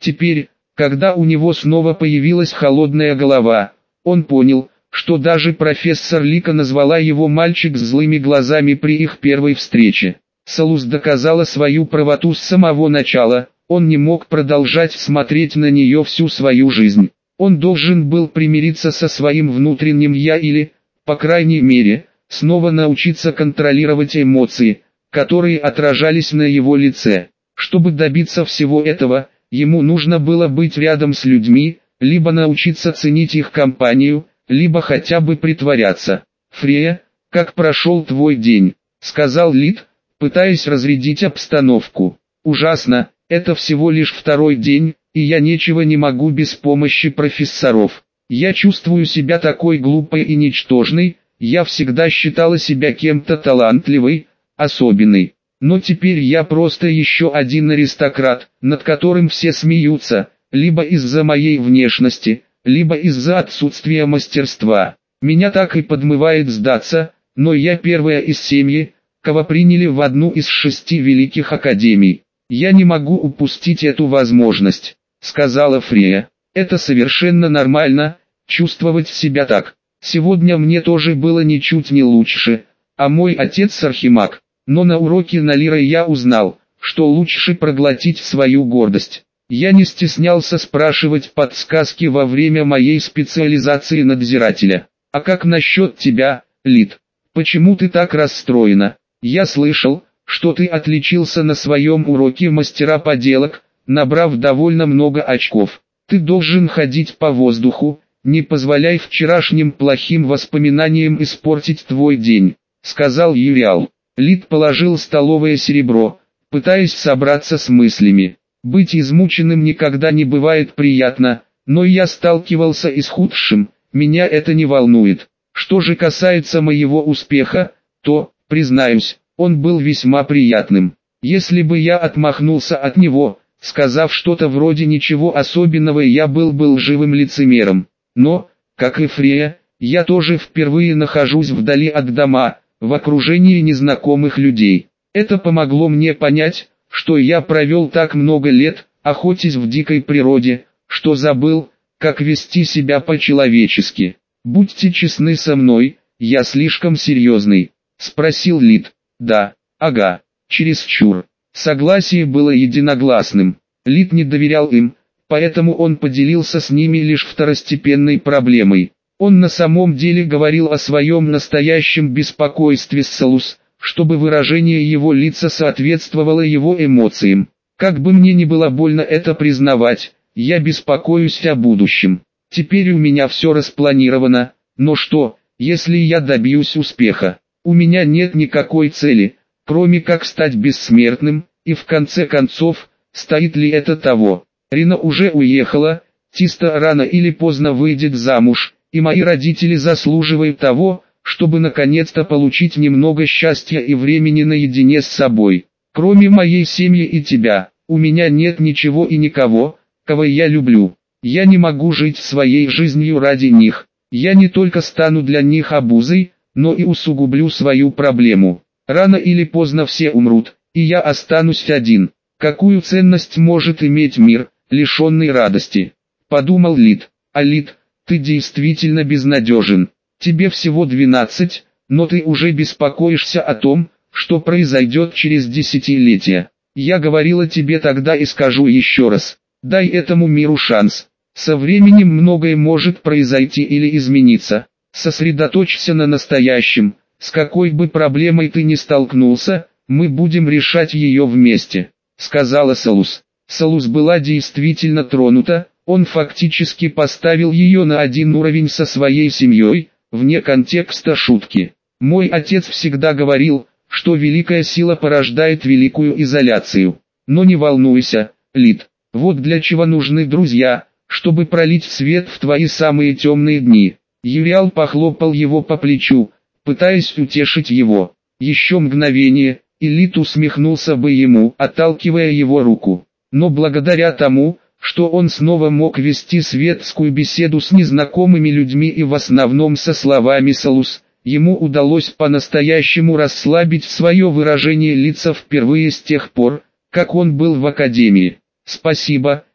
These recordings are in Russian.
Теперь, когда у него снова появилась холодная голова, он понял, что даже профессор Лика назвала его «мальчик с злыми глазами» при их первой встрече. Салус доказала свою правоту с самого начала, он не мог продолжать смотреть на нее всю свою жизнь. Он должен был примириться со своим внутренним «я» или, по крайней мере, снова научиться контролировать эмоции, которые отражались на его лице. Чтобы добиться всего этого, ему нужно было быть рядом с людьми, либо научиться ценить их компанию, либо хотя бы притворяться. «Фрея, как прошел твой день?» — сказал Лид, пытаясь разрядить обстановку. «Ужасно, это всего лишь второй день, и я ничего не могу без помощи профессоров. Я чувствую себя такой глупой и ничтожной, я всегда считала себя кем-то талантливой, особенной. Но теперь я просто еще один аристократ, над которым все смеются, либо из-за моей внешности, либо из-за отсутствия мастерства. Меня так и подмывает сдаться, но я первая из семьи, кого приняли в одну из 6 великих академий. Я не могу упустить эту возможность», — сказала Фрея. «Это совершенно нормально, чувствовать себя так. Сегодня мне тоже было ничуть не лучше, а мой отец архимаг. Но на уроке Налира я узнал, что лучше проглотить свою гордость. Я не стеснялся спрашивать подсказки во время моей специализации надзирателя. А как насчет тебя, Лид? Почему ты так расстроена? Я слышал, что ты отличился на своем уроке мастера поделок, набрав довольно много очков. Ты должен ходить по воздуху, не позволяй вчерашним плохим воспоминаниям испортить твой день», — сказал Юриал. Лид положил столовое серебро, пытаясь собраться с мыслями. «Быть измученным никогда не бывает приятно, но я сталкивался и с худшим, меня это не волнует. Что же касается моего успеха, то, признаюсь, он был весьма приятным. Если бы я отмахнулся от него, сказав что-то вроде «ничего особенного», я был бы лживым лицемером. Но, как и Фрея, я тоже впервые нахожусь вдали от дома, в окружении незнакомых людей. Это помогло мне понять, что я провел так много лет, охотясь в дикой природе, что забыл, как вести себя по-человечески. Будьте честны со мной, я слишком серьезный?» — спросил Лид. «Да, ага, чересчур». Согласие было единогласным. Лид не доверял им, поэтому он поделился с ними лишь второстепенной проблемой. Он на самом деле говорил о своем настоящем беспокойстве с Салус, чтобы выражение его лица соответствовало его эмоциям. «Как бы мне ни было больно это признавать, я беспокоюсь о будущем. Теперь у меня все распланировано, но что, если я добьюсь успеха? У меня нет никакой цели, кроме как стать бессмертным, и в конце концов, стоит ли это того? Рина уже уехала, Тиста рано или поздно выйдет замуж, и мои родители заслуживают того, чтобы наконец-то получить немного счастья и времени наедине с собой. Кроме моей семьи и тебя, у меня нет ничего и никого, кого я люблю. Я не могу жить своей жизнью ради них. Я не только стану для них обузой, но и усугублю свою проблему. Рано или поздно все умрут, и я останусь один. Какую ценность может иметь мир, лишенный радости?» — подумал Лид. «А Лид, ты действительно безнадежен. Тебе всего 12, но ты уже беспокоишься о том, что произойдет через десятилетия. Я говорила тебе тогда и скажу еще раз. Дай этому миру шанс. Со временем многое может произойти или измениться. Сосредоточься на настоящем. С какой бы проблемой ты ни столкнулся, мы будем решать ее вместе», — сказала Салус. Салус была действительно тронута, он фактически поставил ее на один уровень со своей семьей, вне контекста шутки. «Мой отец всегда говорил, что великая сила порождает великую изоляцию. Но не волнуйся, Лид, вот для чего нужны друзья, чтобы пролить свет в твои самые темные дни». Юриал похлопал его по плечу, пытаясь утешить его. Еще мгновение, и Лид усмехнулся бы ему, отталкивая его руку. Но благодаря тому, что он снова мог вести светскую беседу с незнакомыми людьми и в основном со словами Салус, ему удалось по-настоящему расслабить свое выражение лица впервые с тех пор, как он был в академии. «Спасибо,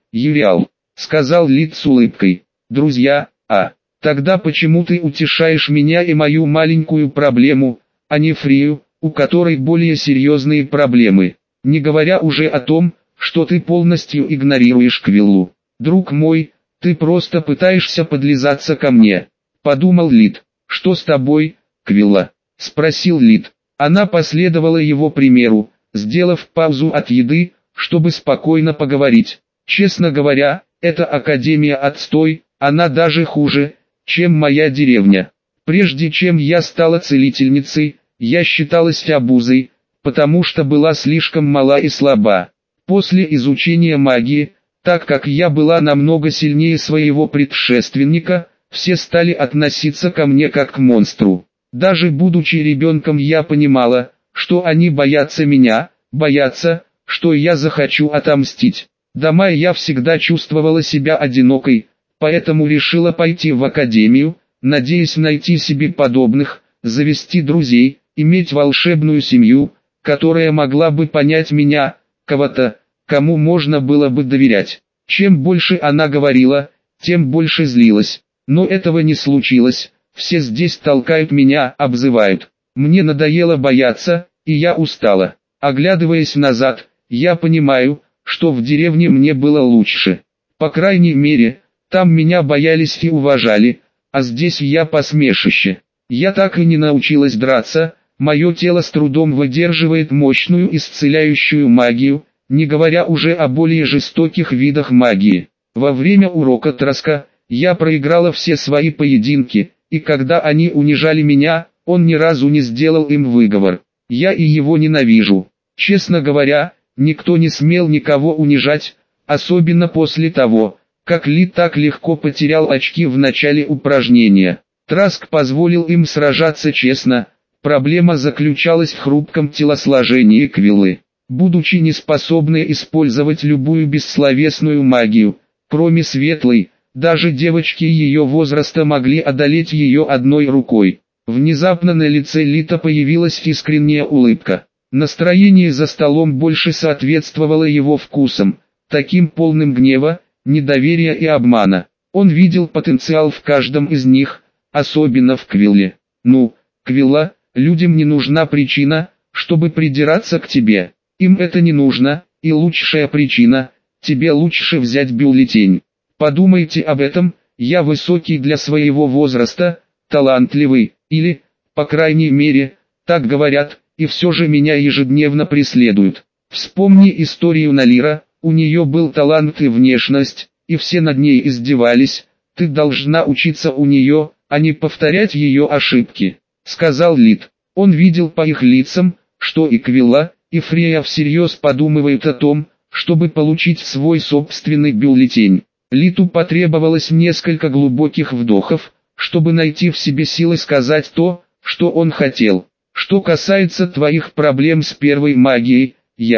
Юриал, сказал Лид с улыбкой. Друзья, тогда почему ты утешаешь меня и мою маленькую проблему, а не Фрию, у которой более серьезные проблемы, не говоря уже о том, что ты полностью игнорируешь Квиллу. Друг мой, ты просто пытаешься подлизаться ко мне, подумал Лид. Что с тобой, Квилла? Спросил Лид. Она последовала его примеру, сделав паузу от еды, чтобы спокойно поговорить. Честно говоря, эта академия отстой, она даже хуже, чем моя деревня. Прежде чем я стала целительницей, я считалась обузой, потому что была слишком мала и слаба. После изучения магии, так как я была намного сильнее своего предшественника, все стали относиться ко мне как к монстру. Даже будучи ребенком я понимала, что они боятся меня, боятся, что я захочу отомстить. Дома я всегда чувствовала себя одинокой, поэтому решила пойти в академию, надеясь найти себе подобных, завести друзей, иметь волшебную семью, которая могла бы понять меня, кого-то, кому можно было бы доверять. Чем больше она говорила, тем больше злилась. Но этого не случилось, все здесь толкают меня, обзывают. Мне надоело бояться, и я устала. Оглядываясь назад, я понимаю, что в деревне мне было лучше. По крайней мере, там меня боялись и уважали, а здесь я посмешище. Я так и не научилась драться, мое тело с трудом выдерживает мощную исцеляющую магию, не говоря уже о более жестоких видах магии. Во время урока Траска, я проиграла все свои поединки, и когда они унижали меня, он ни разу не сделал им выговор. Я и его ненавижу. Честно говоря, никто не смел никого унижать, особенно после того, как Лид так легко потерял очки в начале упражнения. Траск позволил им сражаться честно, проблема заключалась в хрупком телосложении Квиллы. Будучи неспособной использовать любую бессловесную магию, кроме светлой, даже девочки ее возраста могли одолеть ее одной рукой. Внезапно на лице Лита появилась искренняя улыбка. Настроение за столом больше соответствовало его вкусам, таким полным гнева, недоверия и обмана. Он видел потенциал в каждом из них, особенно в Квилле. Ну, Квилла, людям не нужна причина, чтобы придираться к тебе. Им это не нужно, и лучшая причина – тебе лучше взять бюллетень. Подумайте об этом, я высокий для своего возраста, талантливый, или, по крайней мере, так говорят, и все же меня ежедневно преследуют. Вспомни историю Налира, у нее был талант и внешность, и все над ней издевались, ты должна учиться у нее, а не повторять ее ошибки, сказал Лид. Он видел по их лицам, что и Квилла, и Фрея всерьез подумывают о том, чтобы получить свой собственный бюллетень. Литу потребовалось несколько глубоких вдохов, чтобы найти в себе силы сказать то, что он хотел. Что касается твоих проблем с первой магией,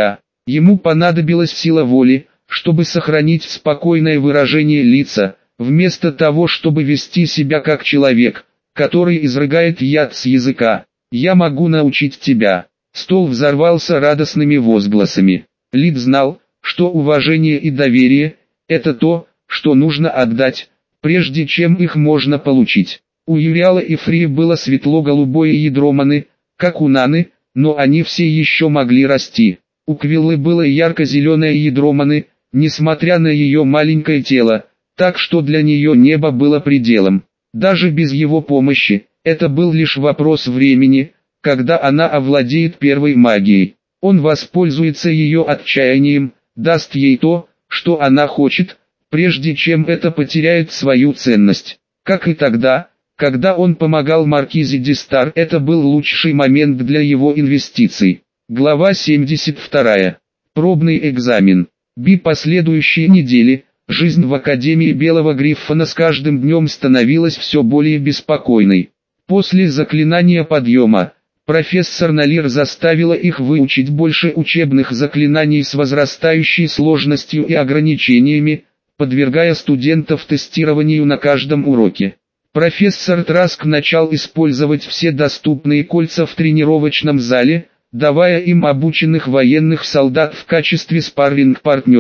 ему понадобилась сила воли, чтобы сохранить спокойное выражение лица, вместо того, чтобы вести себя как человек, который изрыгает яд с языка. Я могу научить тебя. Стол взорвался радостными возгласами. Лид знал, что уважение и доверие – это то, что нужно отдать, прежде чем их можно получить. У Юриала и Фрии было светло-голубое ядро маны, как у Наны, но они все еще могли расти. У Квиллы было ярко-зеленое ядро маны, несмотря на ее маленькое тело, так что для нее небо было пределом. Даже без его помощи, это был лишь вопрос времени, когда она овладеет первой магией. Он воспользуется ее отчаянием, даст ей то, что она хочет, прежде чем это потеряет свою ценность. Как и тогда, когда он помогал Маркизе Дистар, это был лучший момент для его инвестиций. Глава 72. Пробный экзамен. Последующие недели, жизнь в Академии Белого Гриффона с каждым днем становилась все более беспокойной. После заклинания подъема, профессор Налир заставила их выучить больше учебных заклинаний с возрастающей сложностью и ограничениями, подвергая студентов тестированию на каждом уроке. Профессор Траск начал использовать все доступные кольца в тренировочном зале, давая им обученных военных солдат в качестве спарринг-партнеров.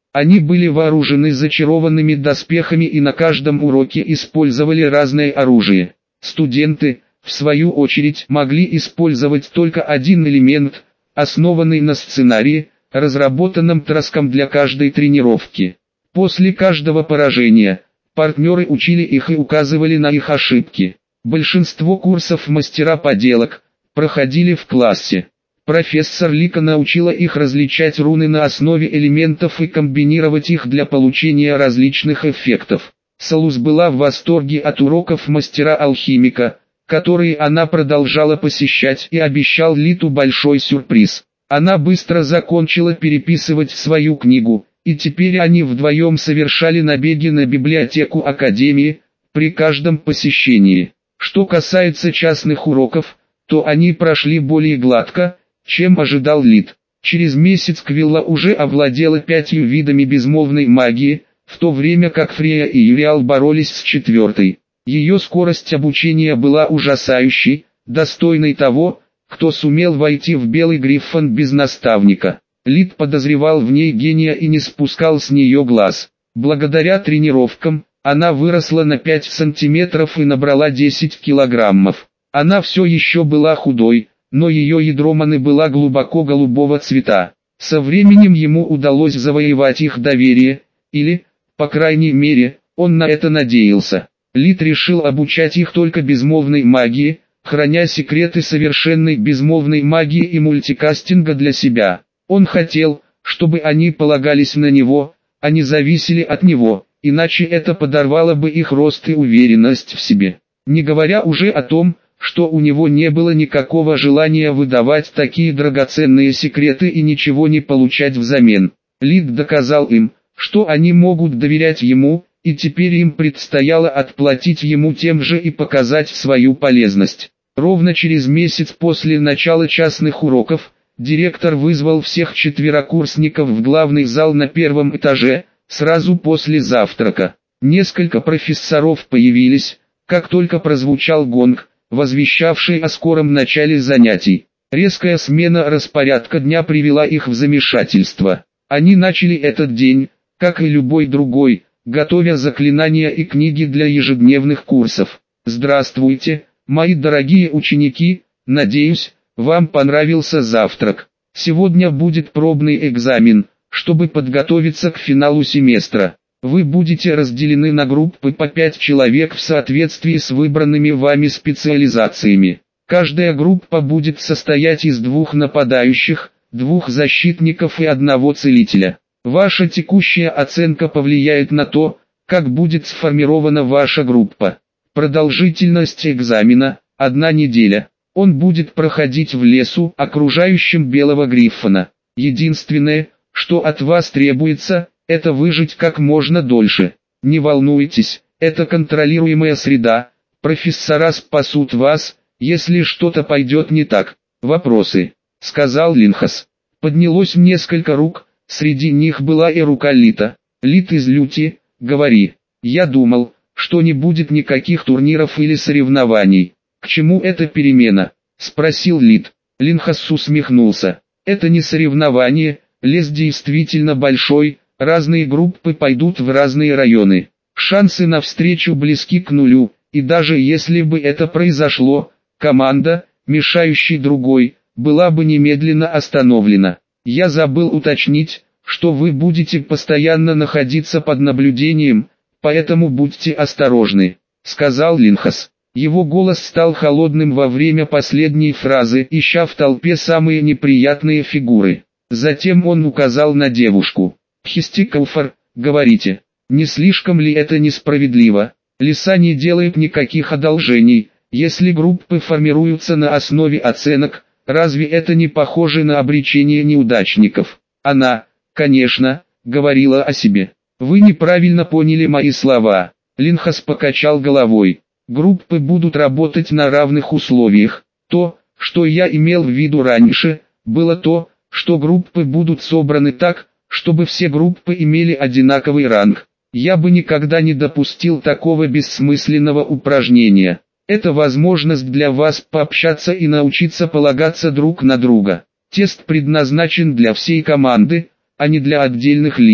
Они были вооружены зачарованными доспехами и на каждом уроке использовали разное оружие. Студенты, в свою очередь, могли использовать только один элемент, основанный на сценарии, разработанном Траском для каждой тренировки. После каждого поражения, партнеры учили их и указывали на их ошибки. Большинство курсов мастера поделок проходили в классе. Профессор Лика научила их различать руны на основе элементов и комбинировать их для получения различных эффектов. Салус была в восторге от уроков мастера-алхимика, которые она продолжала посещать, и обещал Литу большой сюрприз. Она быстро закончила переписывать свою книгу, и теперь они вдвоем совершали набеги на библиотеку Академии при каждом посещении. Что касается частных уроков, то они прошли более гладко, чем ожидал Лит. Через месяц Квилла уже овладела 5 видами безмолвной магии, в то время как Фрея и Юриал боролись с 4-й. Ее скорость обучения была ужасающей, достойной того, кто сумел войти в Белый Гриффон без наставника. Лит подозревал в ней гения и не спускал с нее глаз. Благодаря тренировкам, она выросла на 5 сантиметров и набрала 10 килограммов. Она все еще была худой, но ее ядро маны была глубоко голубого цвета. Со временем ему удалось завоевать их доверие, или, по крайней мере, он на это надеялся. Лит решил обучать их только безмолвной магии, храня секреты совершенной безмолвной магии и мультикастинга для себя. Он хотел, чтобы они полагались на него, а не зависели от него, иначе это подорвало бы их рост и уверенность в себе. Не говоря уже о том, что у него не было никакого желания выдавать такие драгоценные секреты и ничего не получать взамен. Лит доказал им, что они могут доверять ему, и теперь им предстояло отплатить ему тем же и показать свою полезность. Ровно через месяц после начала частных уроков, директор вызвал всех 4-курсников в главный зал на 1-м этаже, сразу после завтрака. Несколько профессоров появились, как только прозвучал гонг, возвещавший о скором начале занятий. Резкая смена распорядка дня привела их в замешательство. Они начали этот день, как и любой другой, готовя заклинания и книги для ежедневных курсов. Здравствуйте, мои дорогие ученики, надеюсь, вам понравился завтрак. Сегодня будет пробный экзамен, чтобы подготовиться к финалу семестра. Вы будете разделены на группы по 5 человек в соответствии с выбранными вами специализациями. Каждая группа будет состоять из 2 нападающих, 2 защитников и 1 целителя. Ваша текущая оценка повлияет на то, как будет сформирована ваша группа. Продолжительность экзамена – 1 неделя. Он будет проходить в лесу, окружающем Белого Гриффона. Единственное, что от вас требуется – это выжить как можно дольше. Не волнуйтесь, это контролируемая среда, профессора спасут вас, если что-то пойдет не так. Вопросы, сказал Линхас. Поднялось несколько рук, среди них была и рука Лита. Лит из Люти, говори. Я думал, что не будет никаких турниров или соревнований. К чему эта перемена? Спросил Лит. Линхас усмехнулся. Это не соревнование, лес действительно большой. Разные группы пойдут в разные районы. Шансы на встречу близки к нулю, и даже если бы это произошло, команда, мешающей другой, была бы немедленно остановлена. Я забыл уточнить, что вы будете постоянно находиться под наблюдением, поэтому будьте осторожны, сказал Линхас. Его голос стал холодным во время последней фразы, ища в толпе самые неприятные фигуры. Затем он указал на девушку. Хистикалфар, говорите, не слишком ли это несправедливо? Лиса не делает никаких одолжений, если группы формируются на основе оценок, разве это не похоже на обречение неудачников? Она, конечно, говорила о себе. Вы неправильно поняли мои слова. Линхас покачал головой. Группы будут работать на равных условиях. То, что я имел в виду раньше, было то, что группы будут собраны так, чтобы все группы имели одинаковый ранг. Я бы никогда не допустил такого бессмысленного упражнения. Это возможность для вас пообщаться и научиться полагаться друг на друга. Тест предназначен для всей команды, а не для отдельных лиц.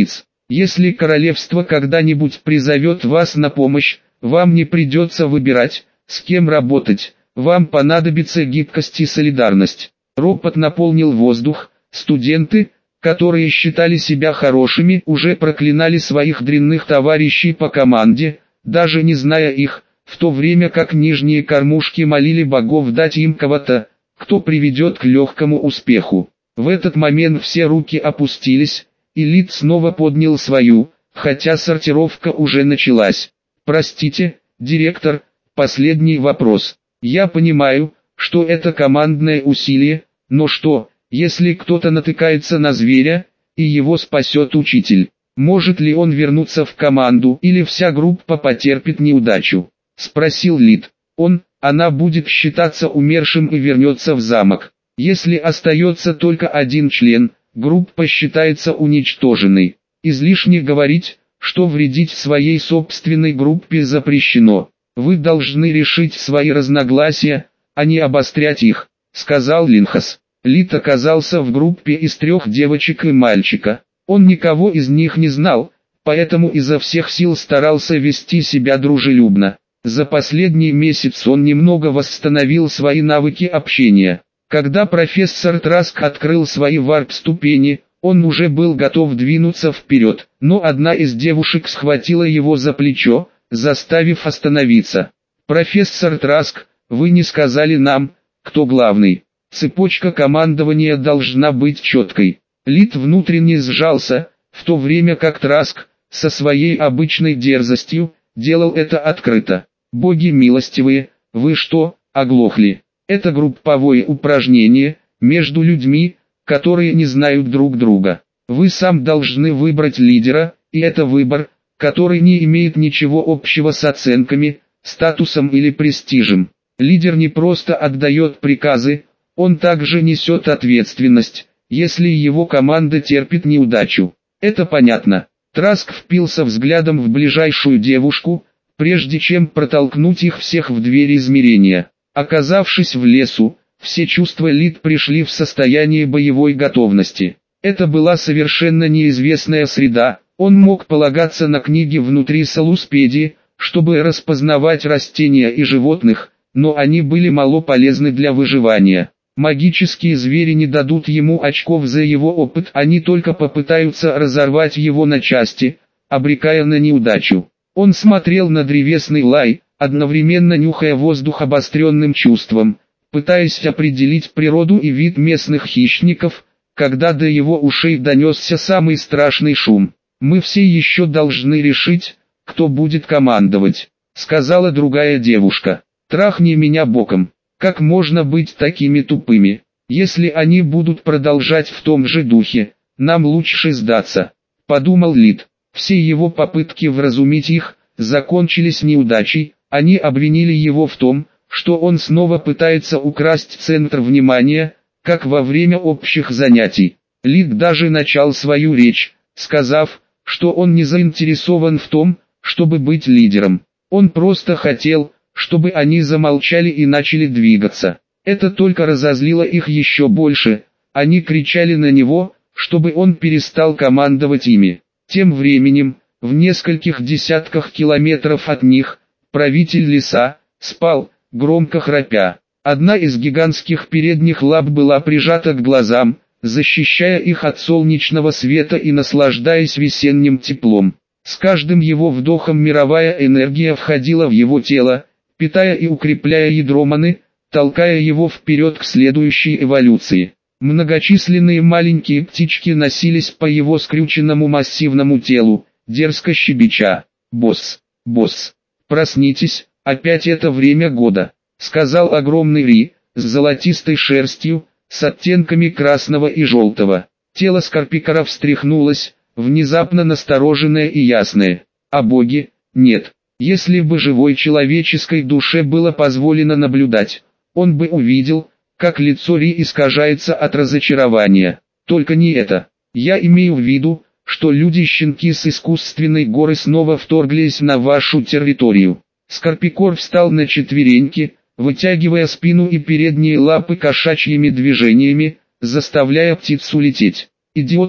Если королевство когда-нибудь призовет вас на помощь, вам не придется выбирать, с кем работать, вам понадобится гибкость и солидарность. Ропот наполнил воздух, студенты, которые считали себя хорошими, уже проклинали своих дрянных товарищей по команде, даже не зная их, в то время как нижние кормушки молили богов дать им кого-то, кто приведет к легкому успеху. В этот момент все руки опустились, и Лид снова поднял свою, хотя сортировка уже началась. «Простите, директор, последний вопрос. Я понимаю, что это командное усилие, но что, если кто-то натыкается на зверя, и его спасет учитель? Может ли он вернуться в команду или вся группа потерпит неудачу?» — спросил Лид. Она будет считаться умершим и вернется в замок. Если остается только один член, группа считается уничтоженной. Излишне говорить, что вредить своей собственной группе запрещено. Вы должны решить свои разногласия, а не обострять их, сказал Линхас. Лид оказался в группе из 3 девочек и мальчика. Он никого из них не знал, поэтому изо всех сил старался вести себя дружелюбно. За последний месяц он немного восстановил свои навыки общения. Когда профессор Траск открыл свои варп-ступени, он уже был готов двинуться вперед, но одна из девушек схватила его за плечо, заставив остановиться. «Профессор Траск, вы не сказали нам, кто главный. Цепочка командования должна быть четкой». Лид внутренне сжался, в то время как Траск, со своей обычной дерзостью, делал это открыто. «Боги милостивые, вы что, оглохли? Это групповое упражнение, между людьми, которые не знают друг друга. Вы сам должны выбрать лидера, и это выбор, который не имеет ничего общего с оценками, статусом или престижем. Лидер не просто отдает приказы, он также несет ответственность, если его команда терпит неудачу. Это понятно». Траск впился взглядом в ближайшую девушку, прежде чем протолкнуть их всех в двери измерения. Оказавшись в лесу, все чувства Лид пришли в состояние боевой готовности. Это была совершенно неизвестная среда, он мог полагаться на книги внутри Солуспедии, чтобы распознавать растения и животных, но они были мало полезны для выживания. Магические звери не дадут ему очков за его опыт, они только попытаются разорвать его на части, обрекая на неудачу. Он смотрел на древесный лай, одновременно нюхая воздух обостренным чувством, пытаясь определить природу и вид местных хищников, когда до его ушей донесся самый страшный шум. «Мы все еще должны решить, кто будет командовать», — сказала другая девушка. «Трахни меня боком. Как можно быть такими тупыми? Если они будут продолжать в том же духе, нам лучше сдаться», — подумал Лид. Все его попытки вразумить их закончились неудачей, они обвинили его в том, что он снова пытается украсть центр внимания, как во время общих занятий. Лид даже начал свою речь, сказав, что он не заинтересован в том, чтобы быть лидером. Он просто хотел, чтобы они замолчали и начали двигаться. Это только разозлило их еще больше, они кричали на него, чтобы он перестал командовать ими. Тем временем, в нескольких десятках километров от них, правитель леса, спал, громко храпя. Одна из гигантских передних лап была прижата к глазам, защищая их от солнечного света и наслаждаясь весенним теплом. С каждым его вдохом мировая энергия входила в его тело, питая и укрепляя ядро маны, толкая его вперед к следующей эволюции. Многочисленные маленькие птички носились по его скрюченному массивному телу, дерзко щебеча. «Босс, босс, проснитесь, опять это время года», — сказал огромный Ри, с золотистой шерстью, с оттенками красного и желтого. Тело Скорпикара встряхнулось, внезапно настороженное и ясное. «А боги, нет. Если бы живой человеческой душе было позволено наблюдать, он бы увидел, как лицо Ри искажается от разочарования. Только не это. Я имею в виду, что люди-щенки с искусственной горы снова вторглись на вашу территорию». Скорпикор встал на четвереньки, вытягивая спину и передние лапы кошачьими движениями, заставляя птицу лететь. «Идиот,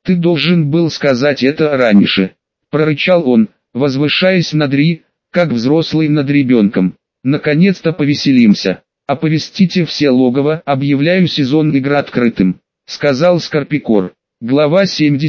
Ты должен был сказать это раньше. Прорычал он, возвышаясь над Ри, как взрослый над ребенком. Наконец-то повеселимся. Оповестите все логово, объявляю сезон игр открытым, сказал Скорпикор. Глава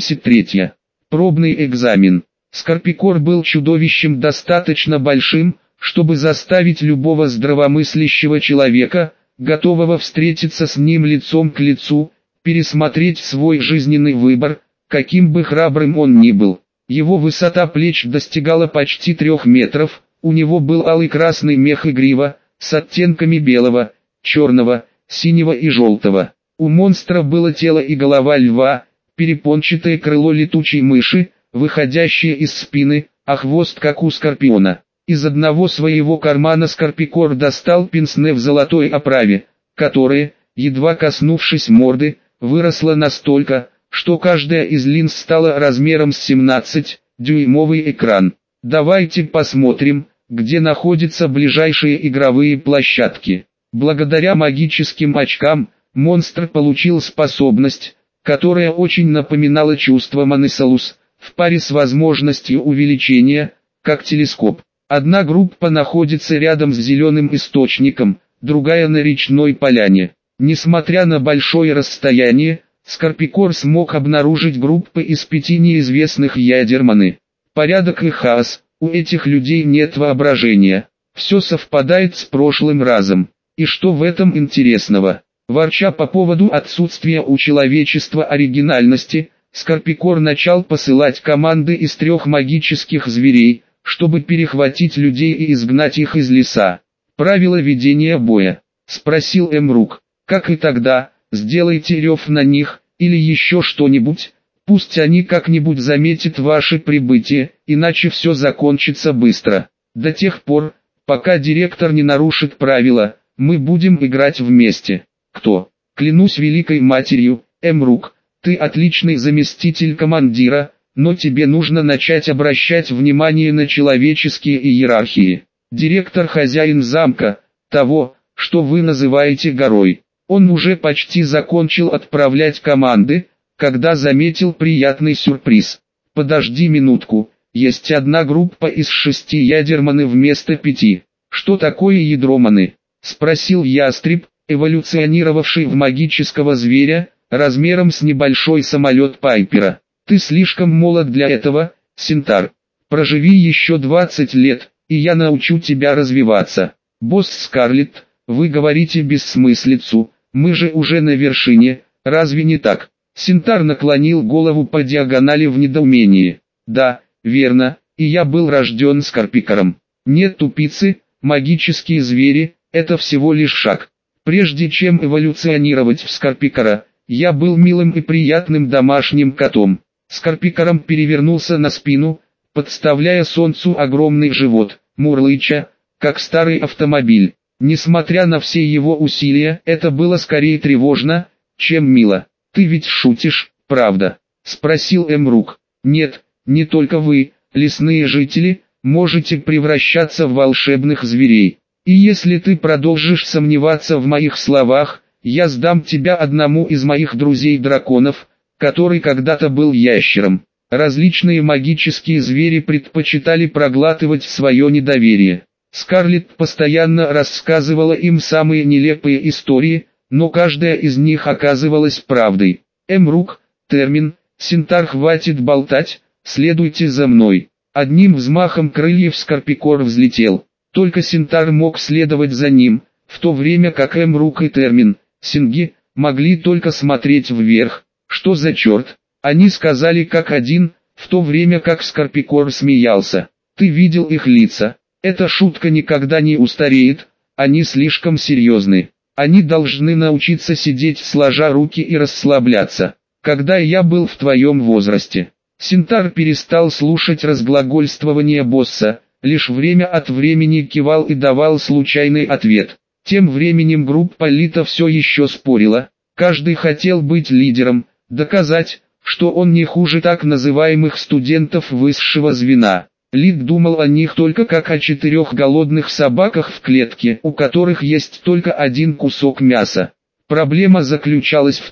73. Пробный экзамен. Скорпикор был чудовищем достаточно большим, чтобы заставить любого здравомыслящего человека, готового встретиться с ним лицом к лицу, пересмотреть свой жизненный выбор, каким бы храбрым он ни был. Его высота плеч достигала почти 3 метров, у него был алый красный мех и грива, с оттенками белого, черного, синего и желтого. У монстра было тело и голова льва, перепончатое крыло летучей мыши, выходящее из спины, а хвост как у скорпиона. Из одного своего кармана Скорпикор достал пенсне в золотой оправе, которое, едва коснувшись морды, выросло настолько, что каждая из линз стала размером с 17-дюймовый экран. Давайте посмотрим, где находятся ближайшие игровые площадки. Благодаря магическим очкам, монстр получил способность, которая очень напоминала чувство Манисалус, в паре с возможностью увеличения, как телескоп. Одна группа находится рядом с зеленым источником, другая на речной поляне. Несмотря на большое расстояние, Скорпикор смог обнаружить группы из 5 неизвестных ядерманы. Порядок и хаос, у этих людей нет воображения. Все совпадает с прошлым разом. И что в этом интересного? Ворча по поводу отсутствия у человечества оригинальности, Скорпикор начал посылать команды из 3 магических зверей, чтобы перехватить людей и изгнать их из леса. «Правила ведения боя?» – спросил Эмрук. «Как и тогда, сделайте рев на них, или еще что-нибудь, пусть они как-нибудь заметят ваше прибытие, иначе все закончится быстро. До тех пор, пока директор не нарушит правила, мы будем играть вместе». «Кто?» «Клянусь великой матерью, Эмрук, ты отличный заместитель командира, но тебе нужно начать обращать внимание на человеческие иерархии. Директор хозяин замка, того, что вы называете горой». Он уже почти закончил отправлять команды, когда заметил приятный сюрприз. «Подожди минутку, есть одна группа из 6 ядерманы вместо 5. Что такое ядроманы?» – спросил ястреб, эволюционировавший в магического зверя, размером с небольшой самолет Пайпера. «Ты слишком молод для этого, Синтар. Проживи еще 20 лет, и я научу тебя развиваться». «Босс Скарлетт, вы говорите бессмыслицу, мы же уже на вершине, разве не так?» Синтар наклонил голову по диагонали в недоумении. «Да, верно, и я был рожден Скорпикором. Нет, тупицы, магические звери, это всего лишь шаг. Прежде чем эволюционировать в Скорпикора, я был милым и приятным домашним котом». Скорпикором перевернулся на спину, подставляя солнцу огромный живот, мурлыча, как старый автомобиль. Несмотря на все его усилия, это было скорее тревожно, чем мило. «Ты ведь шутишь, правда?» – спросил Эмрук. «Нет, не только вы, лесные жители, можете превращаться в волшебных зверей. И если ты продолжишь сомневаться в моих словах, я сдам тебя одному из моих друзей-драконов, который когда-то был ящером». Различные магические звери предпочитали проглатывать свое недоверие. Скарлетт постоянно рассказывала им самые нелепые истории, но каждая из них оказывалась правдой. «Эмрук, Термин, Синтар, хватит болтать, следуйте за мной». Одним взмахом крыльев Скорпикор взлетел. Только Синтар мог следовать за ним, в то время как Эмрук и Термин, Синги, могли только смотреть вверх. «Что за черт?» Они сказали как один, в то время как Скорпикор смеялся. «Ты видел их лица? Эта шутка никогда не устареет, они слишком серьезны. Они должны научиться сидеть сложа руки и расслабляться. Когда я был в твоем возрасте». Синтар перестал слушать разглагольствование босса, лишь время от времени кивал и давал случайный ответ. Тем временем группа Лита все еще спорила, каждый хотел быть лидером, доказать, что он не хуже так называемых студентов высшего звена. Лид думал о них только как о 4 голодных собаках в клетке, у которых есть только один кусок мяса. Проблема заключалась в том,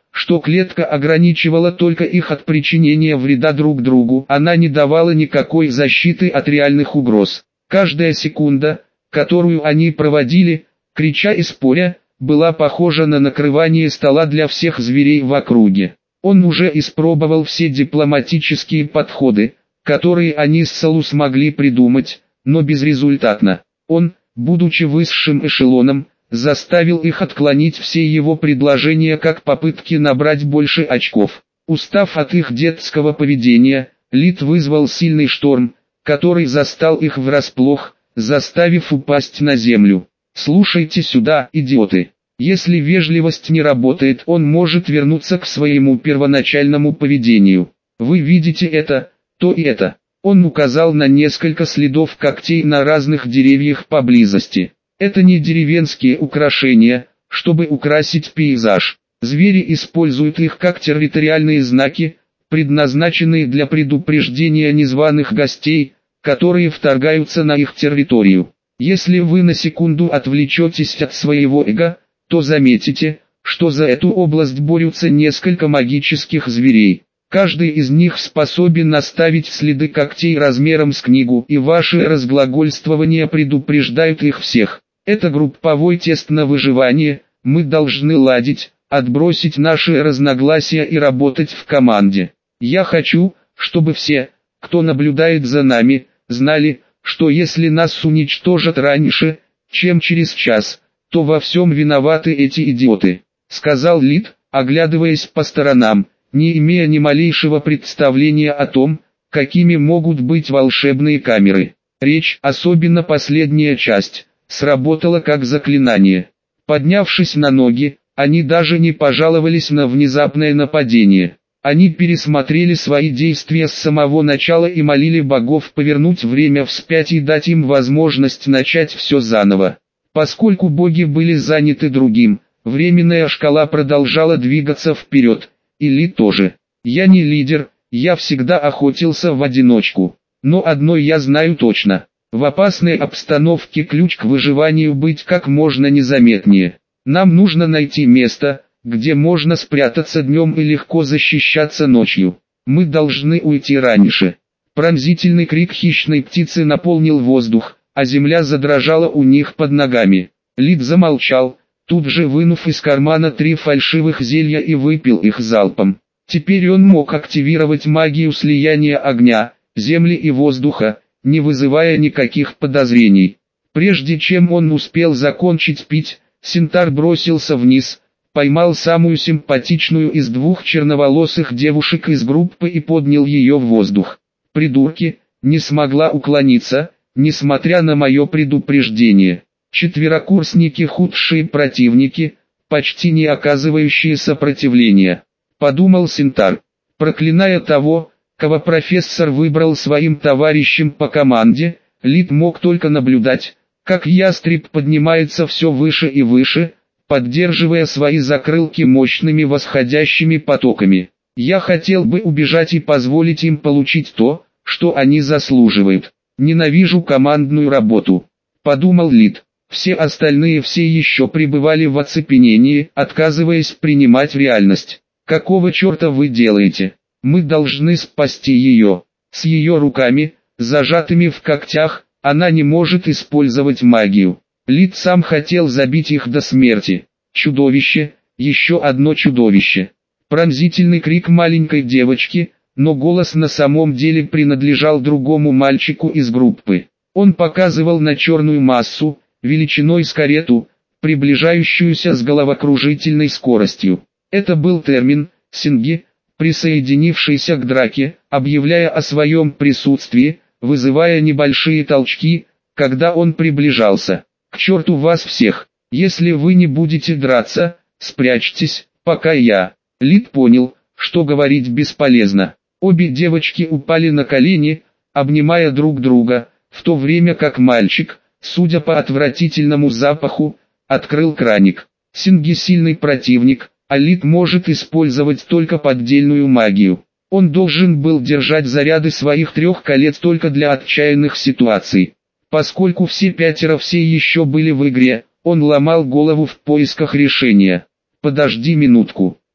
что клетка ограничивала только их от причинения вреда друг другу, она не давала никакой защиты от реальных угроз. Каждая секунда, которую они проводили, крича и споря, была похожа на накрывание стола для всех зверей в округе. Он уже испробовал все дипломатические подходы, которые они с Салу смогли придумать, но безрезультатно. Он, будучи высшим эшелоном, заставил их отклонить все его предложения как попытки набрать больше очков. Устав от их детского поведения, Лид вызвал сильный шторм, который застал их врасплох, заставив упасть на землю. «Слушайте сюда, идиоты. Если вежливость не работает, он может вернуться к своему первоначальному поведению. Вы видите это, то и это». Он указал на несколько следов когтей на разных деревьях поблизости. Это не деревенские украшения, чтобы украсить пейзаж. Звери используют их как территориальные знаки, предназначенные для предупреждения незваных гостей, которые вторгаются на их территорию. Если вы на секунду отвлечетесь от своего эго, то заметите, что за эту область борются несколько магических зверей. Каждый из них способен оставить следы когтей размером с книгу, и ваши разглагольствования предупреждают их всех. Это групповой тест на выживание, мы должны ладить, отбросить наши разногласия и работать в команде. Я хочу, чтобы все, кто наблюдает за нами, знали, что если нас уничтожат раньше, чем через час, то во всем виноваты эти идиоты, сказал Лид, оглядываясь по сторонам, не имея ни малейшего представления о том, какими могут быть волшебные камеры. Речь, особенно последняя часть, сработала как заклинание. Поднявшись на ноги, они даже не пожаловались на внезапное нападение. Они пересмотрели свои действия с самого начала и молили богов повернуть время вспять и дать им возможность начать все заново. Поскольку боги были заняты другим, временная шкала продолжала двигаться вперед, и Лид тоже. Я не лидер, я всегда охотился в одиночку. Но одно я знаю точно. В опасной обстановке ключ к выживанию быть как можно незаметнее. Нам нужно найти место, где можно спрятаться днем и легко защищаться ночью. Мы должны уйти раньше. Пронзительный крик хищной птицы наполнил воздух, а земля задрожала у них под ногами. Лид замолчал, тут же вынув из кармана 3 фальшивых зелья и выпил их залпом. Теперь он мог активировать магию слияния огня, земли и воздуха, не вызывая никаких подозрений. Прежде чем он успел закончить пить, Синтар бросился вниз, поймал самую симпатичную из 2 черноволосых девушек из группы и поднял ее в воздух. «Придурки!» не смогла уклониться, несмотря на мое предупреждение. Четверокурсники худшие противники, почти не оказывающие сопротивления. Подумал Синтар, проклиная того, кого профессор выбрал своим товарищем по команде. Лид мог только наблюдать, как ястреб поднимается все выше и выше, поддерживая свои закрылки мощными восходящими потоками. Я хотел бы убежать и позволить им получить то, что они заслуживают. Ненавижу командную работу, подумал Лид. Все остальные все еще пребывали в оцепенении, отказываясь принимать реальность. Какого черта вы делаете? Мы должны спасти ее. С ее руками, зажатыми в когтях, она не может использовать магию. Лид сам хотел забить их до смерти. Чудовище, еще одно чудовище. Пронзительный крик маленькой девочки, но голос на самом деле принадлежал другому мальчику из группы. Он показывал на черную массу, величиной с карету, приближающуюся с головокружительной скоростью. Это был термин, Синги, присоединившийся к драке, объявляя о своем присутствии, вызывая небольшие толчки, когда он приближался. «К черту вас всех! Если вы не будете драться, спрячьтесь, пока я...» Лид понял, что говорить бесполезно. Обе девочки упали на колени, обнимая друг друга, в то время как мальчик, судя по отвратительному запаху, открыл краник. Синги сильный противник, а Лид может использовать только поддельную магию. Он должен был держать заряды своих 3 колец только для отчаянных ситуаций. Поскольку все 5 все еще были в игре, он ломал голову в поисках решения. «Подожди минутку.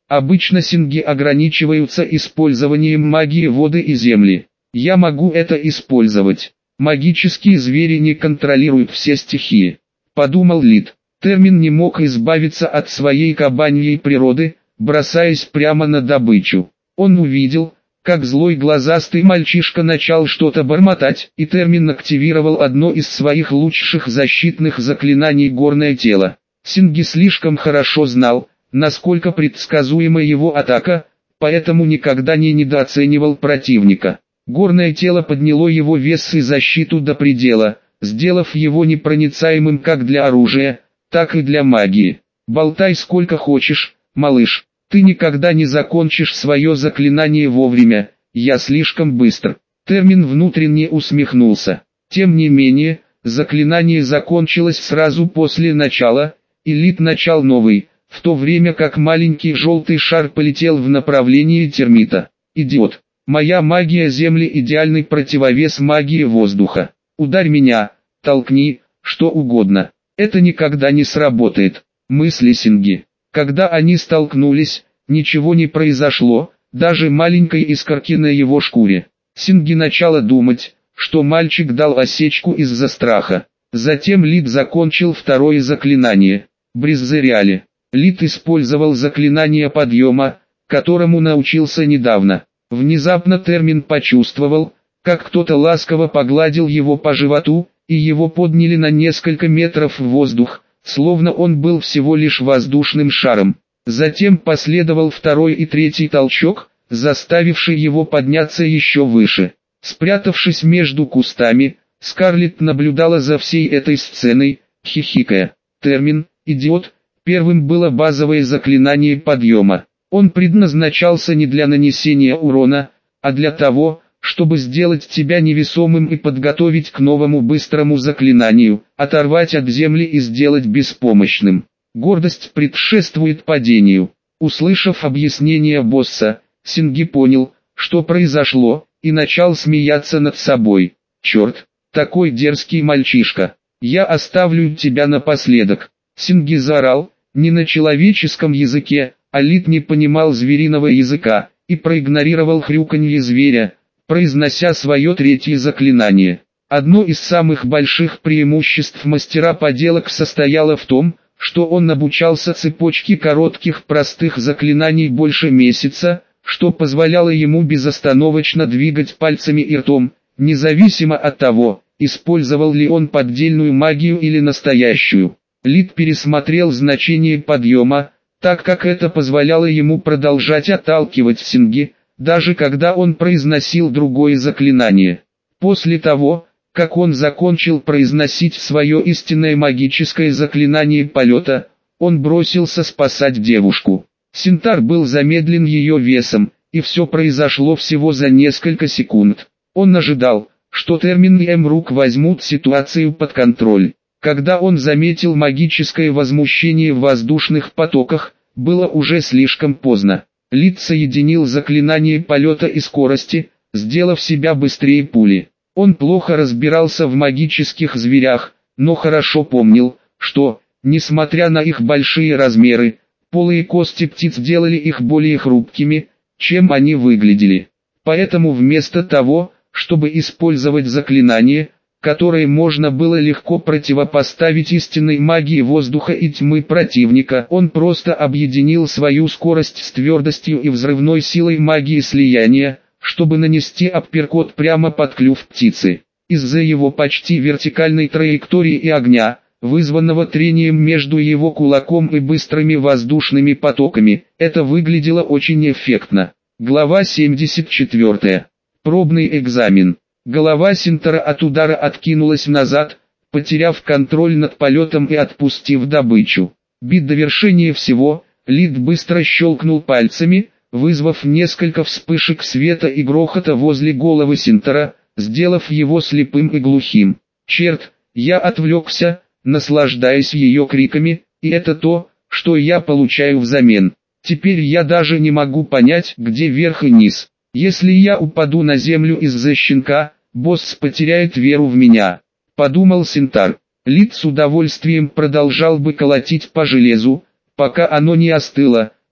Обычно синги ограничиваются использованием магии воды и земли. Я могу это использовать. Магические звери не контролируют все стихии. Подумал Лид. Термин не мог избавиться от своей кабаньей природы, бросаясь прямо на добычу. Он увидел, как злой глазастый мальчишка начал что-то бормотать, и Термин активировал одно из своих лучших защитных заклинаний «Горное тело». Синги слишком хорошо знал, насколько предсказуема его атака, поэтому никогда не недооценивал противника. Горное тело подняло его вес и защиту до предела, сделав его непроницаемым как для оружия, так и для магии. «Болтай сколько хочешь, малыш, ты никогда не закончишь свое заклинание вовремя, я слишком быстр». Термин внутренне усмехнулся. Тем не менее, заклинание закончилось сразу после начала, и Лид начал новый, в то время как маленький желтый шар полетел в направлении термита. «Идиот! Моя магия земли – идеальный противовес магии воздуха. Ударь меня, толкни, что угодно. Это никогда не сработает». Мысли Синги. Когда они столкнулись, ничего не произошло, даже маленькой искорки на его шкуре. Синги начала думать, что мальчик дал осечку из-за страха. Затем Лид закончил второе заклинание. Бриззериале. Лид использовал заклинание подъема, которому научился недавно. Внезапно Термин почувствовал, как кто-то ласково погладил его по животу, и его подняли на несколько метров в воздух, словно он был всего лишь воздушным шаром. Затем последовал второй и третий толчок, заставивший его подняться еще выше. Спрятавшись между кустами, Скарлетт наблюдала за всей этой сценой, хихикая. Термин, идиот, первым было базовое заклинание подъема. Он предназначался не для нанесения урона, а для того, чтобы сделать тебя невесомым и подготовить к новому быстрому заклинанию, оторвать от земли и сделать беспомощным. Гордость предшествует падению. Услышав объяснение босса, Синги понял, что произошло, и начал смеяться над собой. «Черт, такой дерзкий мальчишка, я оставлю тебя напоследок». Синги заорал, не на человеческом языке, а Лид не понимал звериного языка, и проигнорировал хрюканье зверя, произнося свое третье заклинание. Одно из самых больших преимуществ мастера поделок состояло в том, что он обучался цепочке коротких простых заклинаний больше месяца, что позволяло ему безостановочно двигать пальцами и ртом, независимо от того, использовал ли он поддельную магию или настоящую. Лид пересмотрел значение подъема, так как это позволяло ему продолжать отталкивать Синги, даже когда он произносил другое заклинание. После того, как он закончил произносить свое истинное магическое заклинание полета, он бросился спасать девушку. Синтар был замедлен ее весом, и все произошло всего за несколько секунд. Он ожидал, что Термин и Эмрук возьмут ситуацию под контроль. Когда он заметил магическое возмущение в воздушных потоках, было уже слишком поздно. Лид соединил заклинание полета и скорости, сделав себя быстрее пули. Он плохо разбирался в магических зверях, но хорошо помнил, что, несмотря на их большие размеры, полые кости птиц делали их более хрупкими, чем они выглядели. Поэтому вместо того, чтобы использовать заклинание, которое можно было легко противопоставить истинной магии воздуха и тьмы противника, он просто объединил свою скорость с твердостью и взрывной силой магии слияния, чтобы нанести апперкот прямо под клюв птицы. Из-за его почти вертикальной траектории и огня, вызванного трением между его кулаком и быстрыми воздушными потоками, это выглядело очень эффектно. Глава 74. Пробный экзамен. Голова Синтара от удара откинулась назад, потеряв контроль над полетом и отпустив добычу. До довершения всего, Лид быстро щелкнул пальцами, вызвав несколько вспышек света и грохота возле головы Синтара, сделав его слепым и глухим. Черт, я отвлекся, наслаждаясь ее криками, и это то, что я получаю взамен. Теперь я даже не могу понять, где верх и низ. Если я упаду на землю из-за щенка, босс потеряет веру в меня, подумал Синтар. Лид с удовольствием продолжал бы колотить по железу, пока оно не остыло,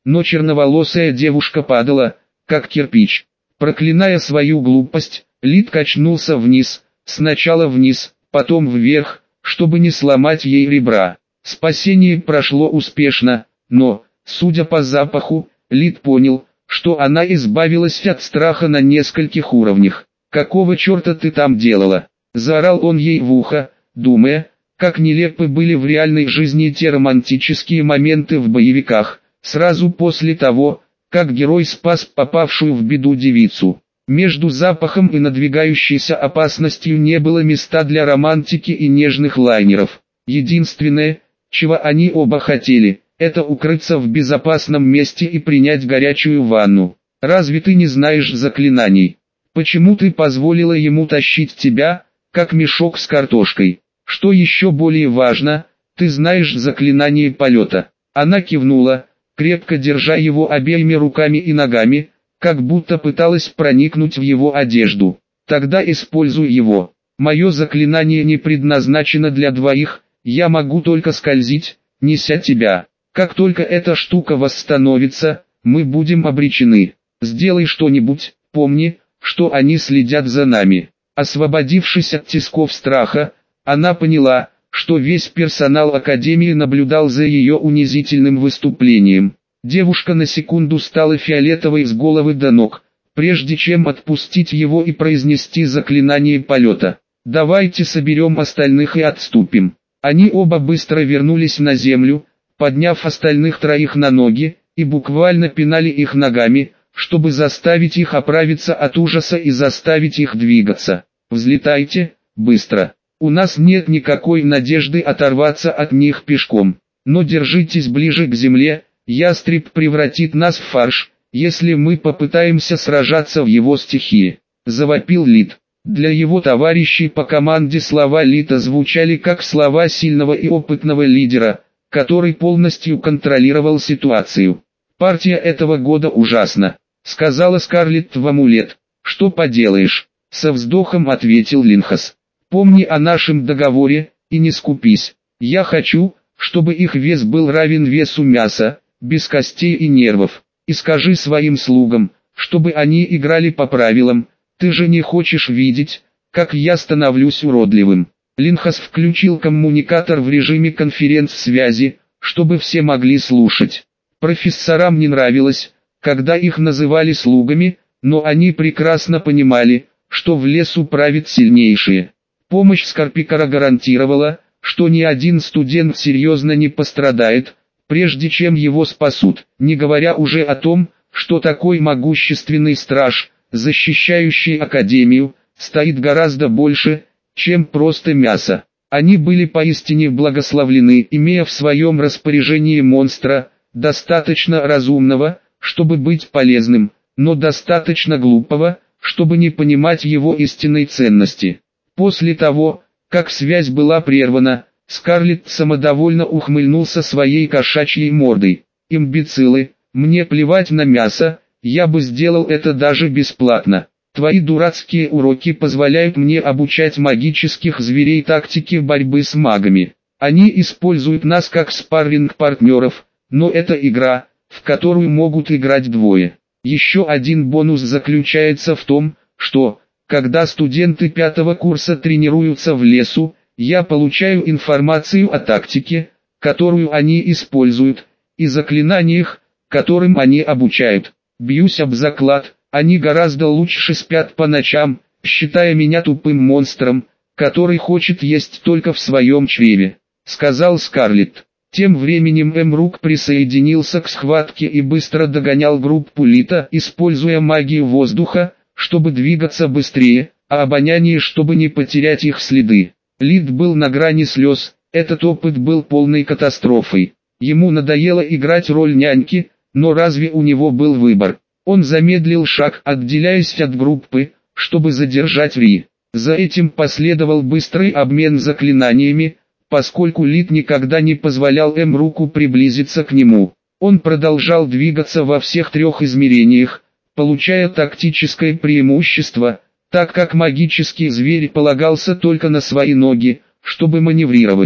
но черноволосая девушка падала, как кирпич. Проклиная свою глупость, Лид качнулся вниз, сначала вниз, потом вверх, чтобы не сломать ей ребра. Спасение прошло успешно, но, судя по запаху, Лид понял, что она избавилась от страха на нескольких уровнях. «Какого черта ты там делала?» – заорал он ей в ухо, думая, как нелепы были в реальной жизни те романтические моменты в боевиках, сразу после того, как герой спас попавшую в беду девицу. Между запахом и надвигающейся опасностью не было места для романтики и нежных лайнеров. Единственное, чего они оба хотели, это укрыться в безопасном месте и принять горячую ванну. «Разве ты не знаешь заклинаний? Почему ты позволила ему тащить тебя, как мешок с картошкой? Что еще более важно, ты знаешь заклинание полета». Она кивнула, крепко держа его обеими руками и ногами, как будто пыталась проникнуть в его одежду. «Тогда используй его. Мое заклинание не предназначено для двоих, я могу только скользить, неся тебя. Как только эта штука восстановится, мы будем обречены. Сделай что-нибудь, помни, что они следят за нами». Освободившись от тисков страха, она поняла, что весь персонал Академии наблюдал за ее унизительным выступлением. Девушка на секунду стала фиолетовой с головы до ног, прежде чем отпустить его и произнести заклинание полета. «Давайте соберем остальных и отступим». Они оба быстро вернулись на землю, подняв остальных троих на ноги, и буквально пинали их ногами, чтобы заставить их оправиться от ужаса и заставить их двигаться. «Взлетайте, быстро. У нас нет никакой надежды оторваться от них пешком. Но держитесь ближе к земле, ястреб превратит нас в фарш, если мы попытаемся сражаться в его стихии», — завопил Лид. Для его товарищей по команде слова Лида звучали как слова сильного и опытного лидера, который полностью контролировал ситуацию. «Партия этого года ужасна», — сказала Скарлетт в амулет. «Что поделаешь?» — со вздохом ответил Линхас. «Помни о нашем договоре, и не скупись. Я хочу, чтобы их вес был равен весу мяса, без костей и нервов. И скажи своим слугам, чтобы они играли по правилам. Ты же не хочешь видеть, как я становлюсь уродливым». Линхас включил коммуникатор в режиме конференц-связи, чтобы все могли слушать. Профессорам не нравилось, когда их называли слугами, но они прекрасно понимали, что в лесу правят сильнейшие. Помощь Скорпикара гарантировала, что ни один студент серьезно не пострадает, прежде чем его спасут, не говоря уже о том, что такой могущественный страж, защищающий Академию, стоит гораздо больше, чем просто мясо. Они были поистине благословлены, имея в своем распоряжении монстра, достаточно разумного, чтобы быть полезным, но достаточно глупого, чтобы не понимать его истинной ценности. После того, как связь была прервана, Скарлетт самодовольно ухмыльнулся своей кошачьей мордой. «Имбецилы, мне плевать на мясо, я бы сделал это даже бесплатно. Твои дурацкие уроки позволяют мне обучать магических зверей тактике борьбы с магами. Они используют нас как спарринг-партнеров, но это игра, в которую могут играть двое. Еще один бонус заключается в том, что, когда студенты 5-го курса тренируются в лесу, я получаю информацию о тактике, которую они используют, и заклинаниях, которым они обучают. Бьюсь об заклад, они гораздо лучше спят по ночам, считая меня тупым монстром, который хочет есть только в своем чреве», — сказал Скарлетт. Тем временем Эмрук присоединился к схватке и быстро догонял группу Лита, используя магию воздуха, чтобы двигаться быстрее, а обоняние, чтобы не потерять их следы. Лид был на грани слез, этот опыт был полной катастрофой. Ему надоело играть роль няньки, но разве у него был выбор? Он замедлил шаг, отделяясь от группы, чтобы задержать Ри. За этим последовал быстрый обмен заклинаниями, поскольку Лид никогда не позволял Эмруку приблизиться к нему. Он продолжал двигаться во всех трех измерениях, получая тактическое преимущество, так как магический зверь полагался только на свои ноги, чтобы маневрировать.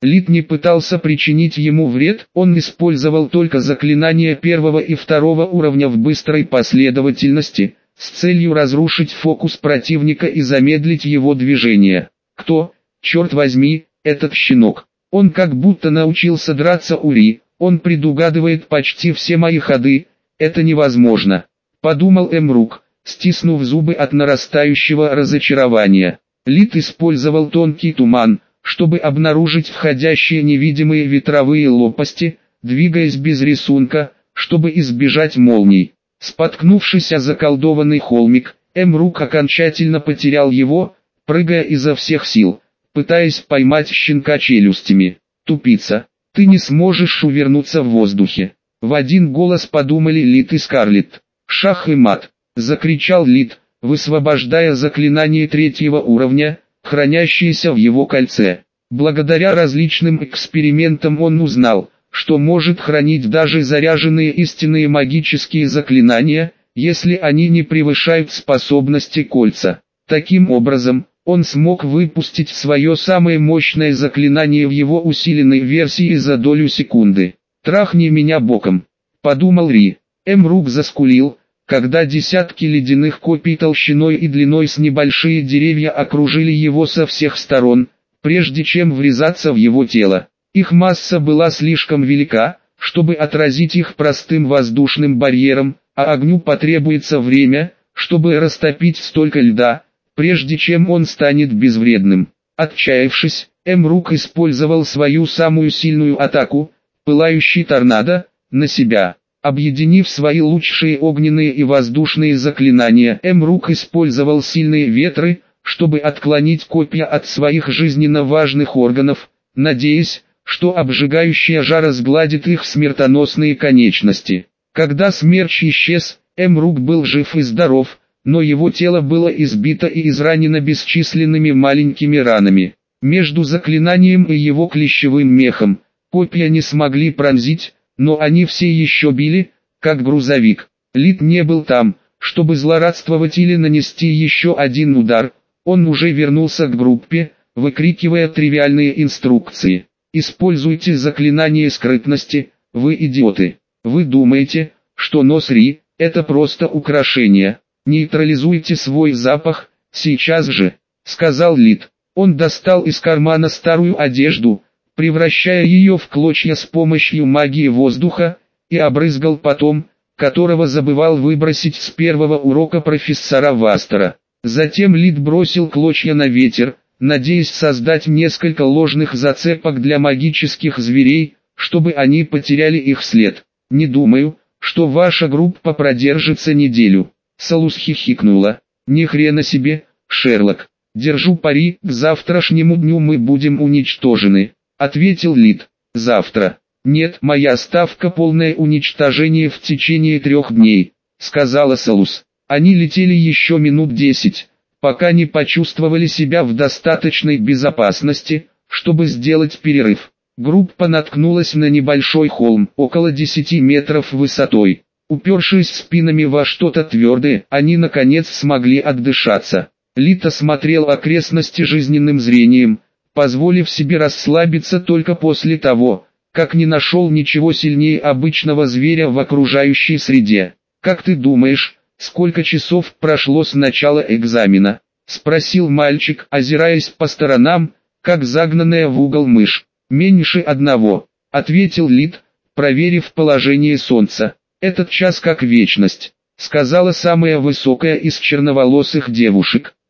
Лид не пытался причинить ему вред, он использовал только заклинания первого и второго уровня в быстрой последовательности, с целью разрушить фокус противника и замедлить его движение. Кто, черт возьми, этот щенок? Он как будто научился драться у Ри, он предугадывает почти все мои ходы, это невозможно. Подумал Эмрук, стиснув зубы от нарастающего разочарования. Лид использовал тонкий туман, чтобы обнаружить входящие невидимые ветровые лопасти, двигаясь без рисунка, чтобы избежать молний. Споткнувшись о заколдованный холмик, Эмрук окончательно потерял его, прыгая изо всех сил, пытаясь поймать щенка челюстями. «Тупица, ты не сможешь увернуться в воздухе!» В один голос подумали Лид и Скарлетт. «Шах и мат!» — закричал Лид, высвобождая заклинание третьего уровня, хранящееся в его кольце. Благодаря различным экспериментам он узнал, что может хранить даже заряженные истинные магические заклинания, если они не превышают способности кольца. Таким образом, он смог выпустить свое самое мощное заклинание в его усиленной версии за долю секунды. «Трахни меня боком», — подумал Ри. Эмрук заскулил, когда десятки ледяных копий толщиной и длиной с небольшие деревья окружили его со всех сторон, прежде чем врезаться в его тело. Их масса была слишком велика, чтобы отразить их простым воздушным барьером, а огню потребуется время, чтобы растопить столько льда, прежде чем он станет безвредным. Отчаявшись, Эмрук использовал свою самую сильную атаку, пылающий торнадо, на себя. Объединив свои лучшие огненные и воздушные заклинания, Эмрук использовал сильные ветры, чтобы отклонить копья от своих жизненно важных органов, надеясь, что обжигающая жара сгладит их смертоносные конечности. Когда смерч исчез, Эмрук был жив и здоров, но его тело было избито и изранено бесчисленными маленькими ранами. Между заклинанием и его клещевым мехом, копья не смогли пронзить, но они все еще били, как грузовик. Лид не был там, чтобы злорадствовать или нанести еще один удар, он уже вернулся к группе, выкрикивая тривиальные инструкции. «Используйте заклинание скрытности, вы идиоты. Вы думаете, что нос Ри – это просто украшение. Нейтрализуйте свой запах, сейчас же», – сказал Лид. Он достал из кармана старую одежду, превращая ее в клочья с помощью магии воздуха, и обрызгал потом, которого забывал выбросить с первого урока профессора Вастера. Затем Лид бросил клочья на ветер, надеясь создать несколько ложных зацепок для магических зверей, чтобы они потеряли их след. «Не думаю, что ваша группа продержится неделю», — Салус хихикнула. «Ни хрена себе, Шерлок. Держу пари, к завтрашнему дню мы будем уничтожены», — ответил Лид. «Завтра. Нет, моя ставка — полное уничтожение в течение 3 дней», — сказала Салус. Они летели еще минут 10, пока не почувствовали себя в достаточной безопасности, чтобы сделать перерыв. Группа наткнулась на небольшой холм, около 10 метров высотой. Упершись спинами во что-то твердое, они наконец смогли отдышаться. Лид осмотрел окрестности жизненным зрением, позволив себе расслабиться только после того, как не нашел ничего сильнее обычного зверя в окружающей среде. «Как ты думаешь, сколько часов прошло с начала экзамена?» — спросил мальчик, озираясь по сторонам, как загнанная в угол мышь. «Меньше 1, — ответил Лид, проверив положение солнца. «Этот час как вечность», — сказала самая высокая из черноволосых девушек.